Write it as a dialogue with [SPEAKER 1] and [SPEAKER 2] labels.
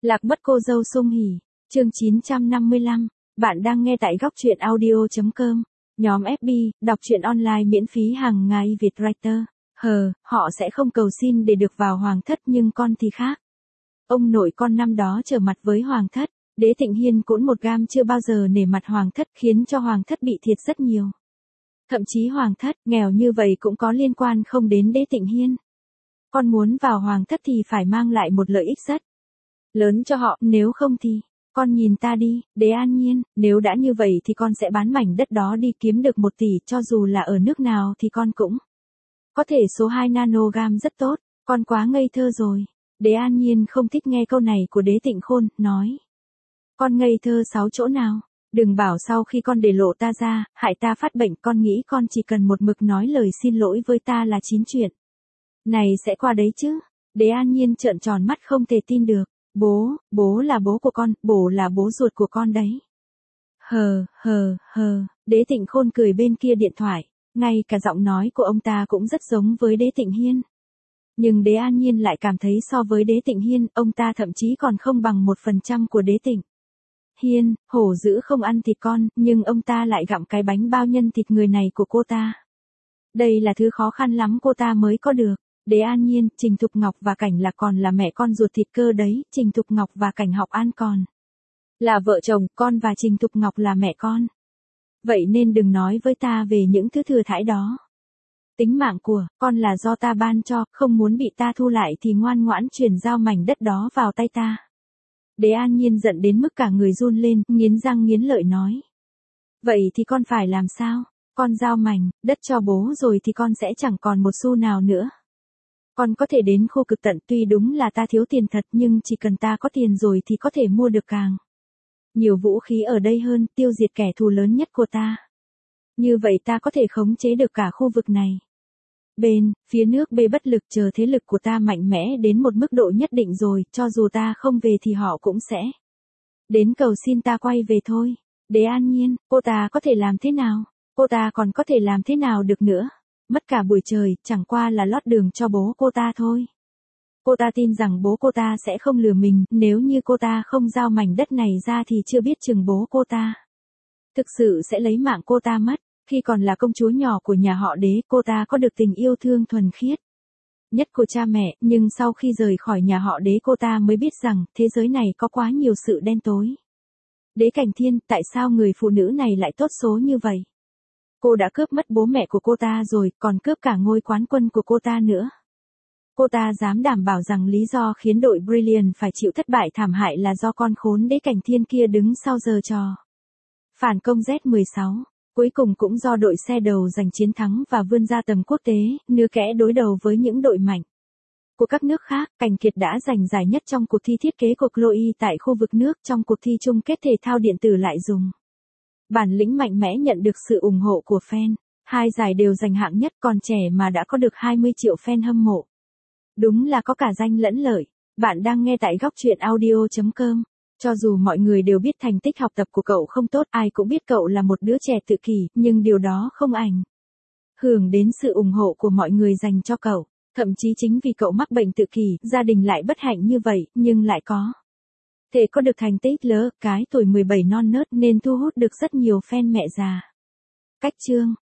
[SPEAKER 1] Lạc mất cô dâu sung hỉ, chương 955, bạn đang nghe tại góc truyện audio.com, nhóm FB, đọc truyện online miễn phí hàng ngày Việt Writer. Họ sẽ không cầu xin để được vào hoàng thất nhưng con thì khác. Ông nội con năm đó trở mặt với hoàng thất, Đế Tịnh Hiên cũng một gam chưa bao giờ nể mặt hoàng thất khiến cho hoàng thất bị thiệt rất nhiều. Thậm chí hoàng thất nghèo như vậy cũng có liên quan không đến Đế Tịnh Hiên. Con muốn vào hoàng thất thì phải mang lại một lợi ích rất lớn cho họ, nếu không thì, con nhìn ta đi, Đế An Nhiên, nếu đã như vậy thì con sẽ bán mảnh đất đó đi kiếm được 1 tỷ, cho dù là ở nước nào thì con cũng có thể số 2 nanogam rất tốt, con quá ngây thơ rồi. Đế An Nhiên không thích nghe câu này của Đế Tịnh Khôn, nói. Con ngây thơ 6 chỗ nào, đừng bảo sau khi con để lộ ta ra, hại ta phát bệnh, con nghĩ con chỉ cần một mực nói lời xin lỗi với ta là 9 chuyện này sẽ qua đấy chứ. Đế An Nhiên trợn tròn mắt không thể tin được. Bố là bố của con, bố là bố ruột của con đấy. Đế Tịnh Khôn cười bên kia điện thoại, ngay cả giọng nói của ông ta cũng rất giống với Đế Tịnh Hiên. Nhưng Đế An Nhiên lại cảm thấy so với Đế Tịnh Hiên, ông ta thậm chí còn không bằng 1% của Đế Tịnh Hiên. Hổ dữ không ăn thịt con, nhưng ông ta lại gặm cái bánh bao nhân thịt người này của cô ta. Đây là thứ khó khăn lắm cô ta mới có được. Đế An Nhiên, Trình Thục Ngọc và Cảnh Lạc còn là mẹ con ruột thịt cơ đấy, Trình Thục Ngọc và Cảnh Học An còn là vợ chồng, con và Trình Thục Ngọc là mẹ con. Vậy nên đừng nói với ta về những thứ thừa thãi đó. Tính mạng của con là do ta ban cho, không muốn bị ta thu lại thì ngoan ngoãn chuyển giao mảnh đất đó vào tay ta. Đế An Nhiên giận đến mức cả người run lên, nghiến răng nghiến lợi nói. Vậy thì con phải làm sao? Con giao mảnh đất cho bố rồi thì con sẽ chẳng còn một xu nào nữa. Con có thể đến khu cực tận, tuy đúng là ta thiếu tiền thật nhưng chỉ cần ta có tiền rồi thì có thể mua được càng nhiều vũ khí ở đây hơn, tiêu diệt kẻ thù lớn nhất của ta. Như vậy ta có thể khống chế được cả khu vực này. Phía nước B bất lực, chờ thế lực của ta mạnh mẽ đến một mức độ nhất định rồi, cho dù ta không về thì họ cũng sẽ đến cầu xin ta quay về thôi. Đế An Nhiên, cô ta có thể làm thế nào? Cô ta còn có thể làm thế nào được nữa? Mất cả buổi trời, chẳng qua là lót đường cho bố cô ta thôi. Cô ta tin rằng bố cô ta sẽ không lừa mình, nếu như cô ta không giao mảnh đất này ra thì chưa biết chừng bố cô ta thực sự sẽ lấy mạng cô ta mất. Khi còn là công chúa nhỏ của nhà họ Đế, cô ta có được tình yêu thương thuần khiết nhất của cha mẹ, nhưng sau khi rời khỏi nhà họ Đế cô ta mới biết rằng, thế giới này có quá nhiều sự đen tối. Đế Cảnh Thiên, tại sao người phụ nữ này lại tốt số như vậy? Cô đã cướp mất bố mẹ của cô ta rồi, còn cướp cả ngôi quán quân của cô ta nữa. Cô ta dám đảm bảo rằng lý do khiến đội Brilliant phải chịu thất bại thảm hại là do con khốn Đế Cảnh Thiên kia đứng sau giở trò phản công Z16. Cuối cùng cũng do đội xe đầu giành chiến thắng và vươn ra tầm quốc tế, nưa kẽ đối đầu với những đội mạnh của các nước khác. Cảnh Kiệt đã giành giải nhất trong cuộc thi thiết kế của Chloe tại khu vực nước. Trong cuộc thi chung kết thể thao điện tử lại dùng bản lĩnh mạnh mẽ nhận được sự ủng hộ của fan. 2 giải đều giành hạng nhất, còn trẻ mà đã có được 20 triệu fan hâm mộ. Đúng là có cả danh lẫn lợi. Bạn đang nghe tại góc truyện audio.com. Cho dù mọi người đều biết thành tích học tập của cậu không tốt, ai cũng biết cậu là một đứa trẻ tự kỷ, nhưng điều đó không ảnh hưởng đến sự ủng hộ của mọi người dành cho cậu. Thậm chí chính vì cậu mắc bệnh tự kỷ, gia đình lại bất hạnh như vậy, nhưng lại có thể có được thành tích cái tuổi 17 non nớt nên thu hút được rất nhiều fan mẹ già. Cách chương